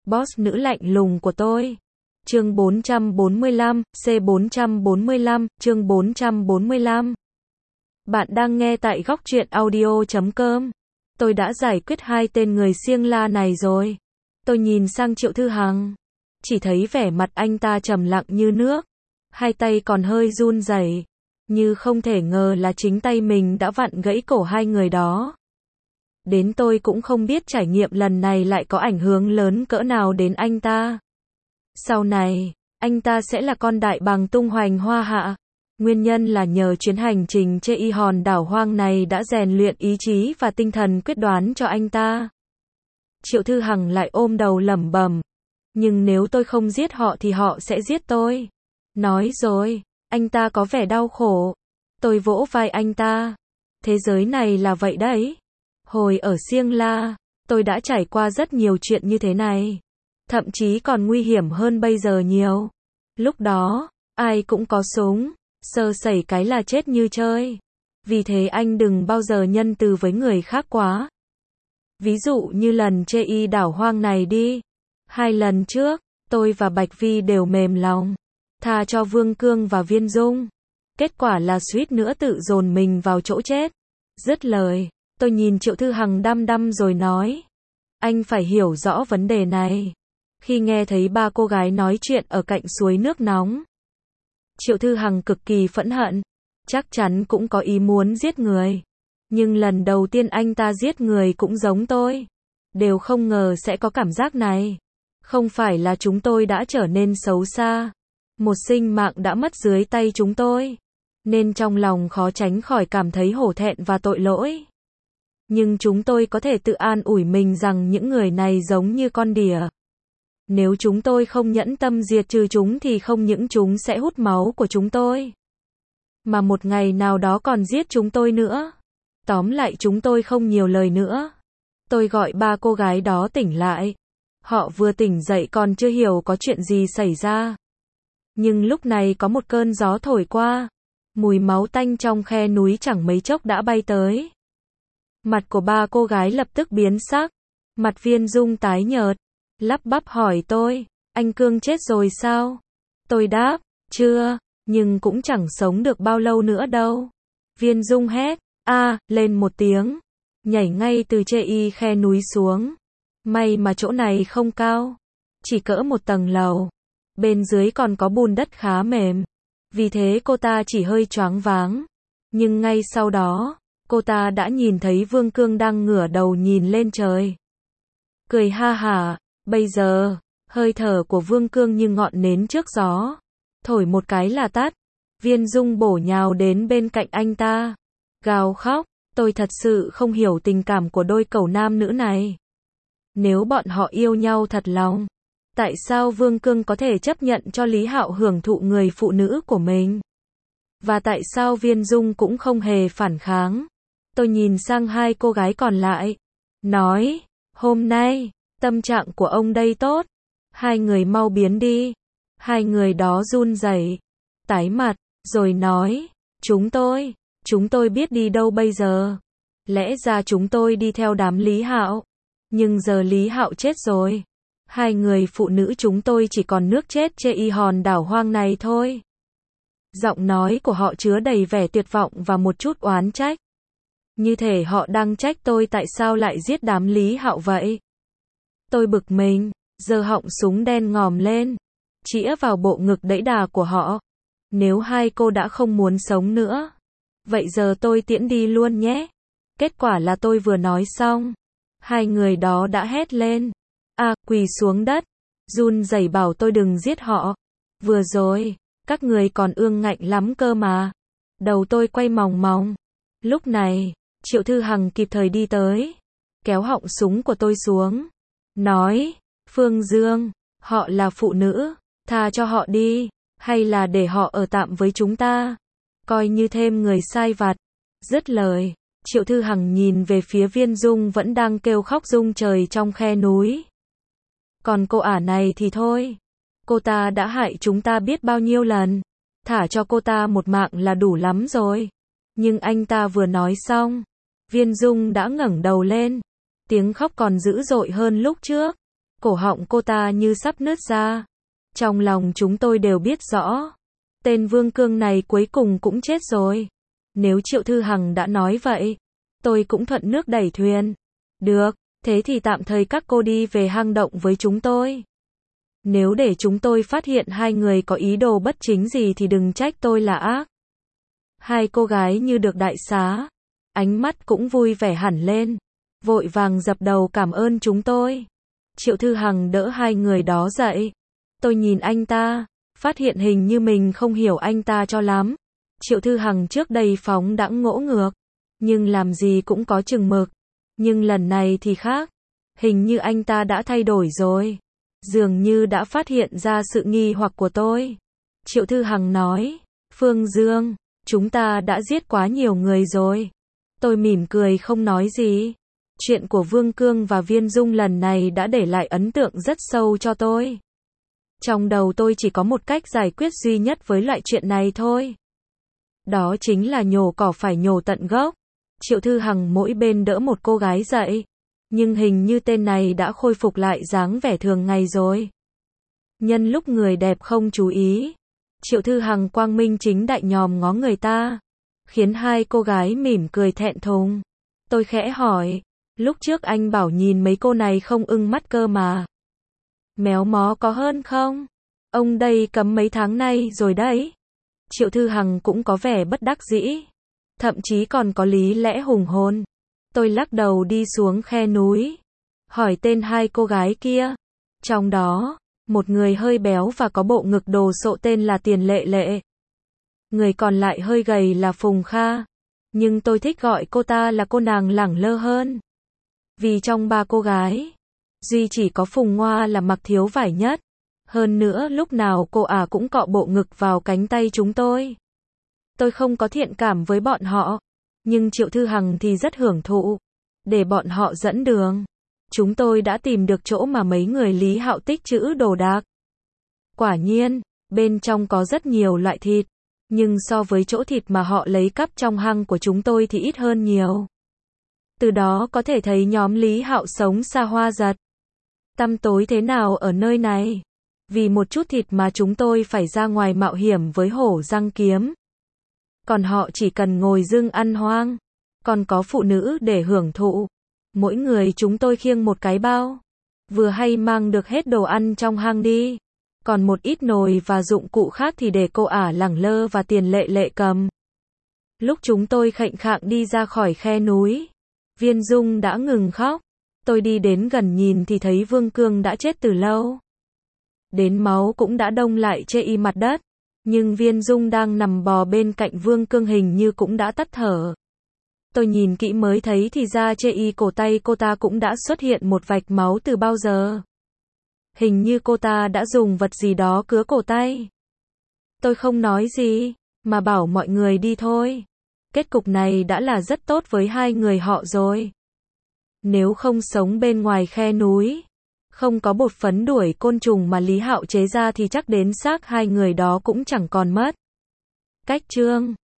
boss nữ lạnh lùng của tôi. Chương 445, C445, chương 445. Bạn đang nghe tại góc truyện audio.com. Tôi đã giải quyết hai tên người siêng la này rồi. Tôi nhìn sang Triệu Thư Hằng. Chỉ thấy vẻ mặt anh ta trầm lặng như nước. Hai tay còn hơi run rẩy, như không thể ngờ là chính tay mình đã vặn gãy cổ hai người đó. Đến tôi cũng không biết trải nghiệm lần này lại có ảnh hưởng lớn cỡ nào đến anh ta. Sau này, anh ta sẽ là con đại bàng tung hoành hoa hạ. Nguyên nhân là nhờ chuyến hành trình trên hòn đảo hoang này đã rèn luyện ý chí và tinh thần quyết đoán cho anh ta. Triệu Thư Hằng lại ôm đầu lẩm bẩm. Nhưng nếu tôi không giết họ thì họ sẽ giết tôi. Nói rồi, anh ta có vẻ đau khổ. Tôi vỗ vai anh ta. Thế giới này là vậy đấy. Hồi ở Siêng La, tôi đã trải qua rất nhiều chuyện như thế này. Thậm chí còn nguy hiểm hơn bây giờ nhiều. Lúc đó, ai cũng có súng, sơ sẩy cái là chết như chơi. Vì thế anh đừng bao giờ nhân từ với người khác quá. Ví dụ như lần chê đảo hoang này đi. 2 lần trước, tôi và Bạch Vi đều mềm lòng, tha cho Vương Cương và Viên Dung. Kết quả là suýt nữa tự dồn mình vào chỗ chết. Dứt lời, tôi nhìn Triệu Thư Hằng đăm đăm rồi nói. Anh phải hiểu rõ vấn đề này. Khi nghe thấy ba cô gái nói chuyện ở cạnh suối nước nóng, Triệu Thư Hằng cực kỳ phẫn hận. Chắc chắn cũng có ý muốn giết người. Nhưng lần đầu tiên anh ta giết người cũng giống tôi. Đều không ngờ sẽ có cảm giác này. Không phải là chúng tôi đã trở nên xấu xa. Một sinh mạng đã mất dưới tay chúng tôi. Nên trong lòng khó tránh khỏi cảm thấy hổ thẹn và tội lỗi. Nhưng chúng tôi có thể tự an ủi mình rằng những người này giống như con đỉa. Nếu chúng tôi không nhẫn tâm diệt trừ chúng thì không những chúng sẽ hút máu của chúng tôi, mà một ngày nào đó còn giết chúng tôi nữa. Tóm lại chúng tôi không nhiều lời nữa. Tôi gọi ba cô gái đó tỉnh lại. Họ vừa tỉnh dậy còn chưa hiểu có chuyện gì xảy ra. Nhưng lúc này có một cơn gió thổi qua. Mùi máu tanh trong khe núi chẳng mấy chốc đã bay tới. Mặt của ba cô gái lập tức biến sắc. Mặt Viên Dung tái nhợt, lắp bắp hỏi tôi, anh Cương chết rồi sao? Tôi đáp, chưa, nhưng cũng chẳng sống được bao lâu nữa đâu. Viên Dung hét, lên một tiếng, nhảy ngay từ chê khe núi xuống. May mà chỗ này không cao, chỉ cỡ một tầng lầu. Bên dưới còn có bùn đất khá mềm. Vì thế cô ta chỉ hơi choáng váng. Nhưng ngay sau đó, cô ta đã nhìn thấy Vương Cương đang ngửa đầu nhìn lên trời. Cười ha hả, bây giờ, hơi thở của Vương Cương như ngọn nến trước gió. Thổi một cái là tắt. Viên Dung bổ nhào đến bên cạnh anh ta. Gào khóc, tôi thật sự không hiểu tình cảm của đôi cẩu nam nữ này. Nếu bọn họ yêu nhau thật lòng, tại sao Vương Cương có thể chấp nhận cho Lý Hạo hưởng thụ người phụ nữ của mình? Và tại sao Viên Dung cũng không hề phản kháng? Tôi nhìn sang hai cô gái còn lại, nói, hôm nay, tâm trạng của ông đây tốt. Hai người mau biến đi. Hai người đó run rẩy, tái mặt, rồi nói, chúng tôi biết đi đâu bây giờ. Lẽ ra chúng tôi đi theo đám Lý Hạo. Nhưng giờ Lý Hạo chết rồi. Hai người phụ nữ chúng tôi chỉ còn nước chết trên hòn đảo hoang này thôi. Giọng nói của họ chứa đầy vẻ tuyệt vọng và một chút oán trách. Như thể họ đang trách tôi tại sao lại giết đám Lý Hạo vậy. Tôi bực mình, giơ họng súng đen ngòm lên, chĩa vào bộ ngực đẫy đà của họ. Nếu hai cô đã không muốn sống nữa, vậy giờ tôi tiễn đi luôn nhé. Kết quả là tôi vừa nói xong, hai người đó đã hét lên. Quỳ xuống đất, run rẩy bảo tôi đừng giết họ. Vừa rồi, các người còn ương ngạnh lắm cơ mà. Đầu tôi quay mòng mòng. Lúc này, Triệu Thư Hằng kịp thời đi tới, kéo họng súng của tôi xuống, nói, Phương Dương, họ là phụ nữ, tha cho họ đi, hay là để họ ở tạm với chúng ta, coi như thêm người sai vặt. Dứt lời, Triệu Thư Hằng nhìn về phía Viên Dung vẫn đang kêu khóc rung trời trong khe núi. Còn cô ả này thì thôi, cô ta đã hại chúng ta biết bao nhiêu lần, thả cho cô ta một mạng là đủ lắm rồi. Nhưng anh ta vừa nói xong, Viên Dung đã ngẩng đầu lên, tiếng khóc còn dữ dội hơn lúc trước. Cổ họng cô ta như sắp nứt ra. Trong lòng chúng tôi đều biết rõ. Tên Vương Cương này cuối cùng cũng chết rồi. Nếu Triệu Thư Hằng đã nói vậy, tôi cũng thuận nước đẩy thuyền. Được, thế thì tạm thời các cô đi về hang động với chúng tôi. Nếu để chúng tôi phát hiện hai người có ý đồ bất chính gì thì đừng trách tôi là ác. Hai cô gái như được đại xá. Ánh mắt cũng vui vẻ hẳn lên. Vội vàng dập đầu cảm ơn chúng tôi. Triệu Thư Hằng đỡ hai người đó dậy. Tôi nhìn anh ta, phát hiện hình như mình không hiểu anh ta cho lắm. Triệu Thư Hằng trước đây phóng đãng ngỗ ngược, nhưng làm gì cũng có chừng mực. Nhưng lần này thì khác. Hình như anh ta đã thay đổi rồi. Dường như đã phát hiện ra sự nghi hoặc của tôi. Triệu Thư Hằng nói, Phương Dương, chúng ta đã giết quá nhiều người rồi. Tôi mỉm cười không nói gì. Chuyện của Vương Cương và Viên Dung lần này đã để lại ấn tượng rất sâu cho tôi. Trong đầu tôi chỉ có một cách giải quyết duy nhất với loại chuyện này thôi. Đó chính là nhổ cỏ phải nhổ tận gốc. Triệu Thư Hằng mỗi bên đỡ một cô gái dậy. Nhưng hình như tên này đã khôi phục lại dáng vẻ thường ngày rồi. Nhân lúc người đẹp không chú ý, Triệu Thư Hằng quang minh chính đại nhòm ngó người ta, khiến hai cô gái mỉm cười thẹn thùng. Tôi khẽ hỏi, lúc trước anh bảo nhìn mấy cô này không ưng mắt cơ mà. Méo mó có hơn không? Ông đây cấm mấy tháng nay rồi đấy. Triệu Thư Hằng cũng có vẻ bất đắc dĩ, thậm chí còn có lý lẽ hùng hồn. Tôi lắc đầu đi xuống khe núi, hỏi tên hai cô gái kia. Trong đó, một người hơi béo và có bộ ngực đồ sộ tên là Tiền Lệ Lệ. Người còn lại hơi gầy là Phùng Kha. Nhưng tôi thích gọi cô ta là cô nàng lẳng lơ hơn. Vì trong ba cô gái, duy chỉ có Phùng Ngoa là mặc thiếu vải nhất. Hơn nữa lúc nào cô cũng cọ bộ ngực vào cánh tay chúng tôi. Tôi không có thiện cảm với bọn họ. Nhưng Triệu Thư Hằng thì rất hưởng thụ. Để bọn họ dẫn đường. Chúng tôi đã tìm được chỗ mà mấy người Lý Hạo tích trữ đồ đạc. Quả nhiên, bên trong có rất nhiều loại thịt. Nhưng so với chỗ thịt mà họ lấy cắp trong hang của chúng tôi thì ít hơn nhiều. Từ đó có thể thấy nhóm Lý Hạo sống xa hoa giật. Tăm tối thế nào ở nơi này. Vì một chút thịt mà chúng tôi phải ra ngoài mạo hiểm với hổ răng kiếm. Còn họ chỉ cần ngồi dưng ăn hoang. Còn có phụ nữ để hưởng thụ. Mỗi người chúng tôi khiêng một cái bao. Vừa hay mang được hết đồ ăn trong hang đi. Còn một ít nồi và dụng cụ khác thì để cô Lẳng Lơ và Tiền Lệ Lệ cầm. Lúc chúng tôi khệnh khạng đi ra khỏi khe núi, Viên Dung đã ngừng khóc. Tôi đi đến gần nhìn thì thấy Vương Cương đã chết từ lâu. Đến máu cũng đã đông lại chê y mặt đất. Nhưng Viên Dung đang nằm bò bên cạnh Vương Cương hình như cũng đã tắt thở. Tôi nhìn kỹ mới thấy thì ra chê y cổ tay cô ta cũng đã xuất hiện một vạch máu từ bao giờ. Hình như cô ta đã dùng vật gì đó cứa cổ tay. Tôi không nói gì, mà bảo mọi người đi thôi. Kết cục này đã là rất tốt với hai người họ rồi. Nếu không sống bên ngoài khe núi, không có bột phấn đuổi côn trùng mà Lý Hạo chế ra thì chắc đến xác hai người đó cũng chẳng còn mất. Cách chương